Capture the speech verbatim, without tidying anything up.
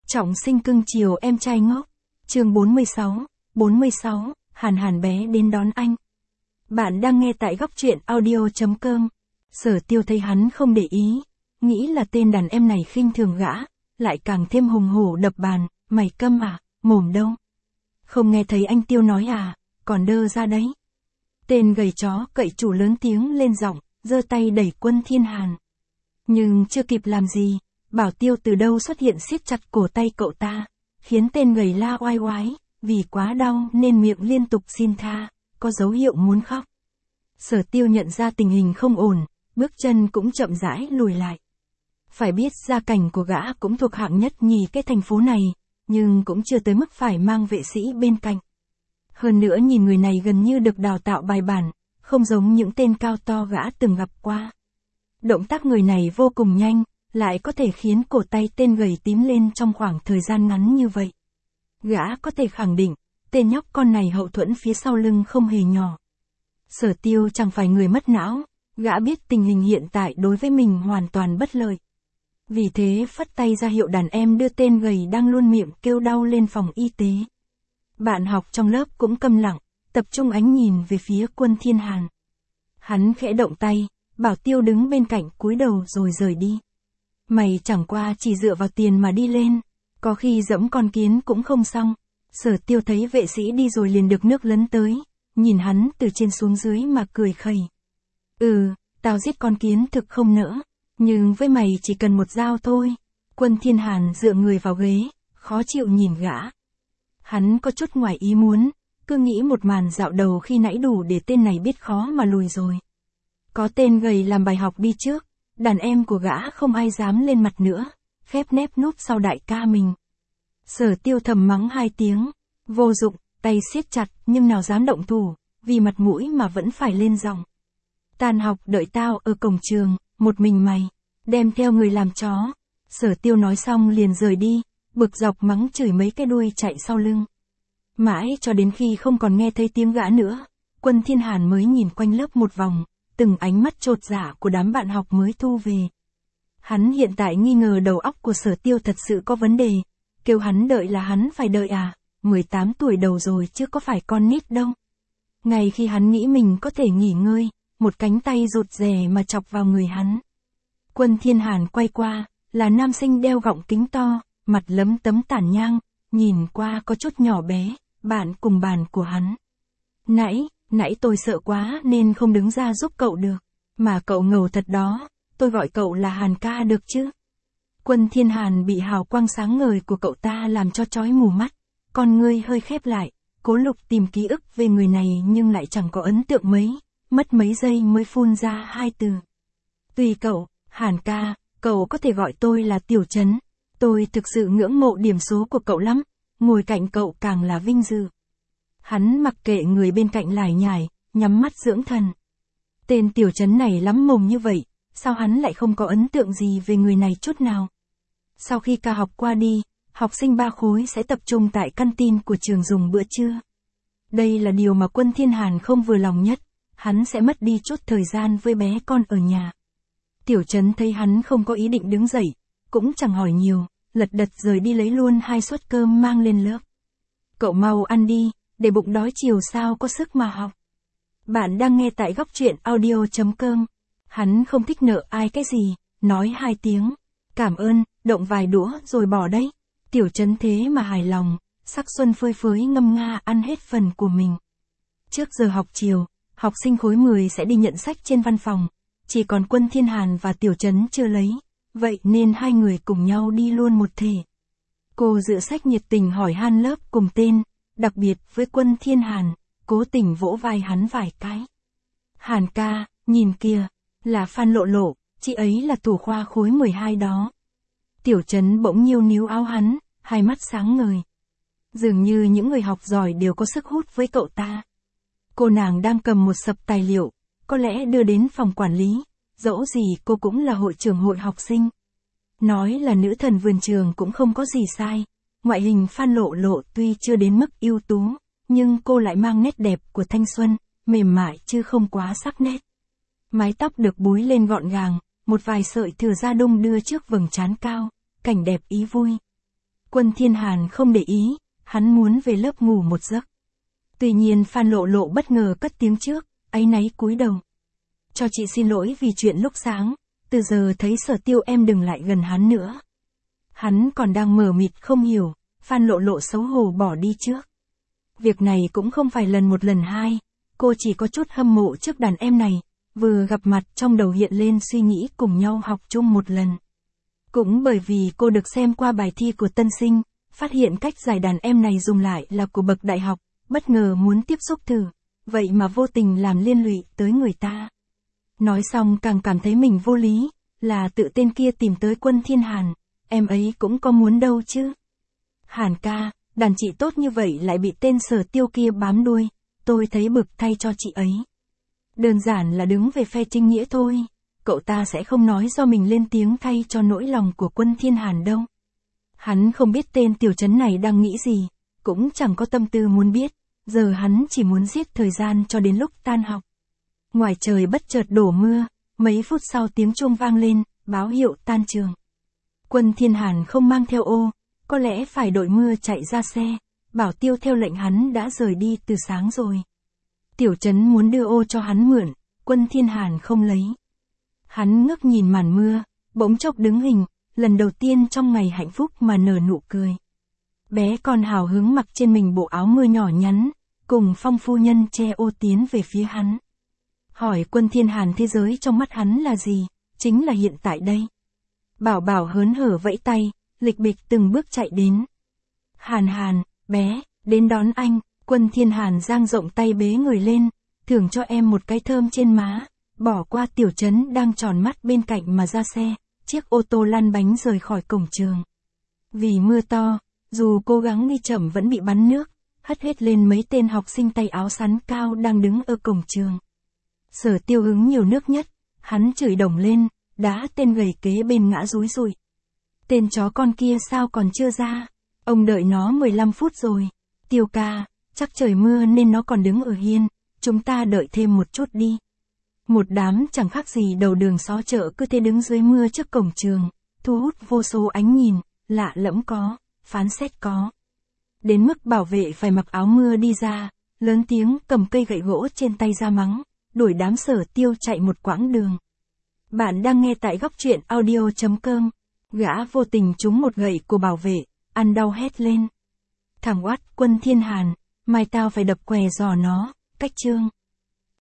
Trọng sinh cưng chiều em trai ngốc. Chương bốn mươi sáu, bốn mươi sáu, Hàn Hàn bé đến đón anh. Bạn đang nghe tại góc truyện audio chấm com. Sở Tiêu thấy hắn không để ý, nghĩ là tên đàn em này khinh thường gã, lại càng thêm hùng hổ đập bàn, mày câm à, mồm đâu. Không nghe thấy anh Tiêu nói à, còn đơ ra đấy. Tên gầy chó cậy chủ lớn tiếng lên giọng, giơ tay đẩy Quân Thiên Hàn. Nhưng chưa kịp làm gì, Bảo Tiêu từ đâu xuất hiện siết chặt cổ tay cậu ta, khiến tên gầy la oai oái, vì quá đau nên miệng liên tục xin tha, có dấu hiệu muốn khóc. Sở Tiêu nhận ra tình hình không ổn, bước chân cũng chậm rãi lùi lại. Phải biết gia cảnh của gã cũng thuộc hạng nhất nhì cái thành phố này, nhưng cũng chưa tới mức phải mang vệ sĩ bên cạnh. Hơn nữa nhìn người này gần như được đào tạo bài bản, không giống những tên cao to gã từng gặp qua. Động tác người này vô cùng nhanh, lại có thể khiến cổ tay tên gầy tím lên trong khoảng thời gian ngắn như vậy. Gã có thể khẳng định, tên nhóc con này hậu thuẫn phía sau lưng không hề nhỏ. Sở Tiêu chẳng phải người mất não, gã biết tình hình hiện tại đối với mình hoàn toàn bất lợi. Vì thế phất tay ra hiệu đàn em đưa tên gầy đang luôn miệng kêu đau lên phòng y tế. Bạn học trong lớp cũng câm lặng, tập trung ánh nhìn về phía Quân Thiên Hàn. Hắn khẽ động tay, Bảo Tiêu đứng bên cạnh cúi đầu rồi rời đi. Mày chẳng qua chỉ dựa vào tiền mà đi lên, có khi dẫm con kiến cũng không xong. Sở Tiêu thấy vệ sĩ đi rồi liền được nước lấn tới, nhìn hắn từ trên xuống dưới mà cười khẩy. Ừ, tao giết con kiến thực không nỡ, nhưng với mày chỉ cần một dao thôi. Quân Thiên Hàn dựa người vào ghế, khó chịu nhìn gã. Hắn có chút ngoài ý muốn, cứ nghĩ một màn dạo đầu khi nãy đủ để tên này biết khó mà lùi rồi. Có tên gầy làm bài học đi trước, đàn em của gã không ai dám lên mặt nữa, khép nép núp sau đại ca mình. Sở Tiêu thầm mắng hai tiếng, vô dụng, tay siết chặt nhưng nào dám động thủ, vì mặt mũi mà vẫn phải lên giọng. Tan học đợi tao ở cổng trường, một mình mày, đem theo người làm chó. Sở Tiêu nói xong liền rời đi, bực dọc mắng chửi mấy cái đuôi chạy sau lưng. Mãi cho đến khi không còn nghe thấy tiếng gã nữa, Quân Thiên Hàn mới nhìn quanh lớp một vòng, từng ánh mắt chột dạ của đám bạn học mới thu về. Hắn hiện tại nghi ngờ đầu óc của Sở Tiêu thật sự có vấn đề, kêu hắn đợi là hắn phải đợi à, mười tám tuổi đầu rồi chứ có phải con nít đâu. Ngay khi hắn nghĩ mình có thể nghỉ ngơi, một cánh tay rụt rè mà chọc vào người hắn. Quân Thiên Hàn quay qua, là nam sinh đeo gọng kính to, mặt lấm tấm tản nhang, nhìn qua có chút nhỏ bé, bạn cùng bàn của hắn. Nãy, nãy tôi sợ quá nên không đứng ra giúp cậu được, mà cậu ngầu thật đó, tôi gọi cậu là Hàn ca được chứ. Quân Thiên Hàn bị hào quang sáng ngời của cậu ta làm cho chói mù mắt, con ngươi hơi khép lại, cố lục tìm ký ức về người này nhưng lại chẳng có ấn tượng mấy, mất mấy giây mới phun ra hai từ. Tùy cậu, Hàn ca, cậu có thể gọi tôi là Tiểu Trấn, tôi thực sự ngưỡng mộ điểm số của cậu lắm, ngồi cạnh cậu càng là vinh dự. Hắn mặc kệ người bên cạnh lải nhải, nhắm mắt dưỡng thần. Tên Tiểu Trấn này lắm mồm như vậy, sao hắn lại không có ấn tượng gì về người này chút nào? Sau khi ca học qua đi, học sinh ba khối sẽ tập trung tại căn tin của trường dùng bữa trưa. Đây là điều mà Quân Thiên Hàn không vừa lòng nhất, hắn sẽ mất đi chút thời gian với bé con ở nhà. Tiểu Trấn thấy hắn không có ý định đứng dậy, cũng chẳng hỏi nhiều, lật đật rời đi lấy luôn hai suất cơm mang lên lớp. Cậu mau ăn đi, để bụng đói chiều sao có sức mà học. Bạn đang nghe tại góc truyện audio chấm com. Hắn không thích nợ ai cái gì, nói hai tiếng, cảm ơn, động vài đũa rồi bỏ đấy. Tiểu Trấn thế mà hài lòng, sắc xuân phơi phới ngâm nga ăn hết phần của mình. Trước giờ học chiều, học sinh khối mười sẽ đi nhận sách trên văn phòng, chỉ còn Quân Thiên Hàn và Tiểu Trấn chưa lấy, vậy nên hai người cùng nhau đi luôn một thể. Cô dựa sách nhiệt tình hỏi han lớp cùng tên, đặc biệt với Quân Thiên Hàn, cố tình vỗ vai hắn vài cái. Hàn ca, nhìn kìa, là Phan Lộ Lộ, chị ấy là thủ khoa khối mười hai đó. Tiểu Trấn bỗng nhiêu níu áo hắn, hai mắt sáng ngời. Dường như những người học giỏi đều có sức hút với cậu ta. Cô nàng đang cầm một sập tài liệu, có lẽ đưa đến phòng quản lý, dẫu gì cô cũng là hội trưởng hội học sinh. Nói là nữ thần vườn trường cũng không có gì sai, ngoại hình Phan Lộ Lộ tuy chưa đến mức ưu tú, nhưng cô lại mang nét đẹp của thanh xuân, mềm mại chứ không quá sắc nét. Mái tóc được búi lên gọn gàng, một vài sợi thừa da đung đưa trước vầng trán cao, cảnh đẹp ý vui. Quân Thiên Hàn không để ý, hắn muốn về lớp ngủ một giấc. Tuy nhiên Phan Lộ Lộ bất ngờ cất tiếng trước, áy náy cúi đầu. Cho chị xin lỗi vì chuyện lúc sáng, từ giờ thấy Sở Tiêu em đừng lại gần hắn nữa. Hắn còn đang mờ mịt không hiểu, Phan Lộ Lộ xấu hổ bỏ đi trước. Việc này cũng không phải lần một lần hai, cô chỉ có chút hâm mộ trước đàn em này, vừa gặp mặt trong đầu hiện lên suy nghĩ cùng nhau học chung một lần. Cũng bởi vì cô được xem qua bài thi của tân sinh, phát hiện cách giải đàn em này dùng lại là của bậc đại học, bất ngờ muốn tiếp xúc thử, vậy mà vô tình làm liên lụy tới người ta. Nói xong càng cảm thấy mình vô lý, là tự tên kia tìm tới Quân Thiên Hàn, em ấy cũng có muốn đâu chứ. Hàn ca, đàn chị tốt như vậy lại bị tên Sở Tiêu kia bám đuôi, tôi thấy bực thay cho chị ấy. Đơn giản là đứng về phe Trinh Nghĩa thôi, cậu ta sẽ không nói do mình lên tiếng thay cho nỗi lòng của Quân Thiên Hàn đâu. Hắn không biết tên tiểu trấn này đang nghĩ gì, cũng chẳng có tâm tư muốn biết, giờ hắn chỉ muốn giết thời gian cho đến lúc tan học. Ngoài trời bất chợt đổ mưa, mấy phút sau tiếng chuông vang lên, báo hiệu tan trường. Quân Thiên Hàn không mang theo ô, có lẽ phải đội mưa chạy ra xe, bảo tiêu theo lệnh hắn đã rời đi từ sáng rồi. Tiểu trấn muốn đưa ô cho hắn mượn, Quân Thiên Hàn không lấy. Hắn ngước nhìn màn mưa, bỗng chốc đứng hình, lần đầu tiên trong ngày hạnh phúc mà nở nụ cười. Bé con hào hứng mặc trên mình bộ áo mưa nhỏ nhắn, cùng Phong phu nhân che ô tiến về phía hắn. Hỏi Quân Thiên Hàn thế giới trong mắt hắn là gì, chính là hiện tại đây. Bảo Bảo hớn hở vẫy tay, lịch bịch từng bước chạy đến. Hàn Hàn, bé, đến đón anh. Quân Thiên Hàn dang rộng tay bế người lên, thưởng cho em một cái thơm trên má, bỏ qua tiểu trấn đang tròn mắt bên cạnh mà ra xe, chiếc ô tô lăn bánh rời khỏi cổng trường. Vì mưa to, dù cố gắng đi chậm vẫn bị bắn nước, hất hết lên mấy tên học sinh tay áo sắn cao đang đứng ở cổng trường. Sở Tiêu hứng nhiều nước nhất, hắn chửi đồng lên, đá tên gầy kế bên ngã rúi rụi. Tên chó con kia sao còn chưa ra, ông đợi nó mười lăm phút rồi. Tiêu ca, chắc trời mưa nên nó còn đứng ở hiên, chúng ta đợi thêm một chút đi. Một đám chẳng khác gì đầu đường xó chợ cứ thế đứng dưới mưa trước cổng trường, thu hút vô số ánh nhìn, lạ lẫm có, phán xét có. Đến mức bảo vệ phải mặc áo mưa đi ra, lớn tiếng cầm cây gậy gỗ trên tay ra mắng, đuổi đám Sở Tiêu chạy một quãng đường. Bạn đang nghe tại góc truyện audio chấm com, gã vô tình trúng một gậy của bảo vệ, ăn đau hét lên. Thằng oát Quân Thiên Hàn, mai tao phải đập què giò nó, cách chương.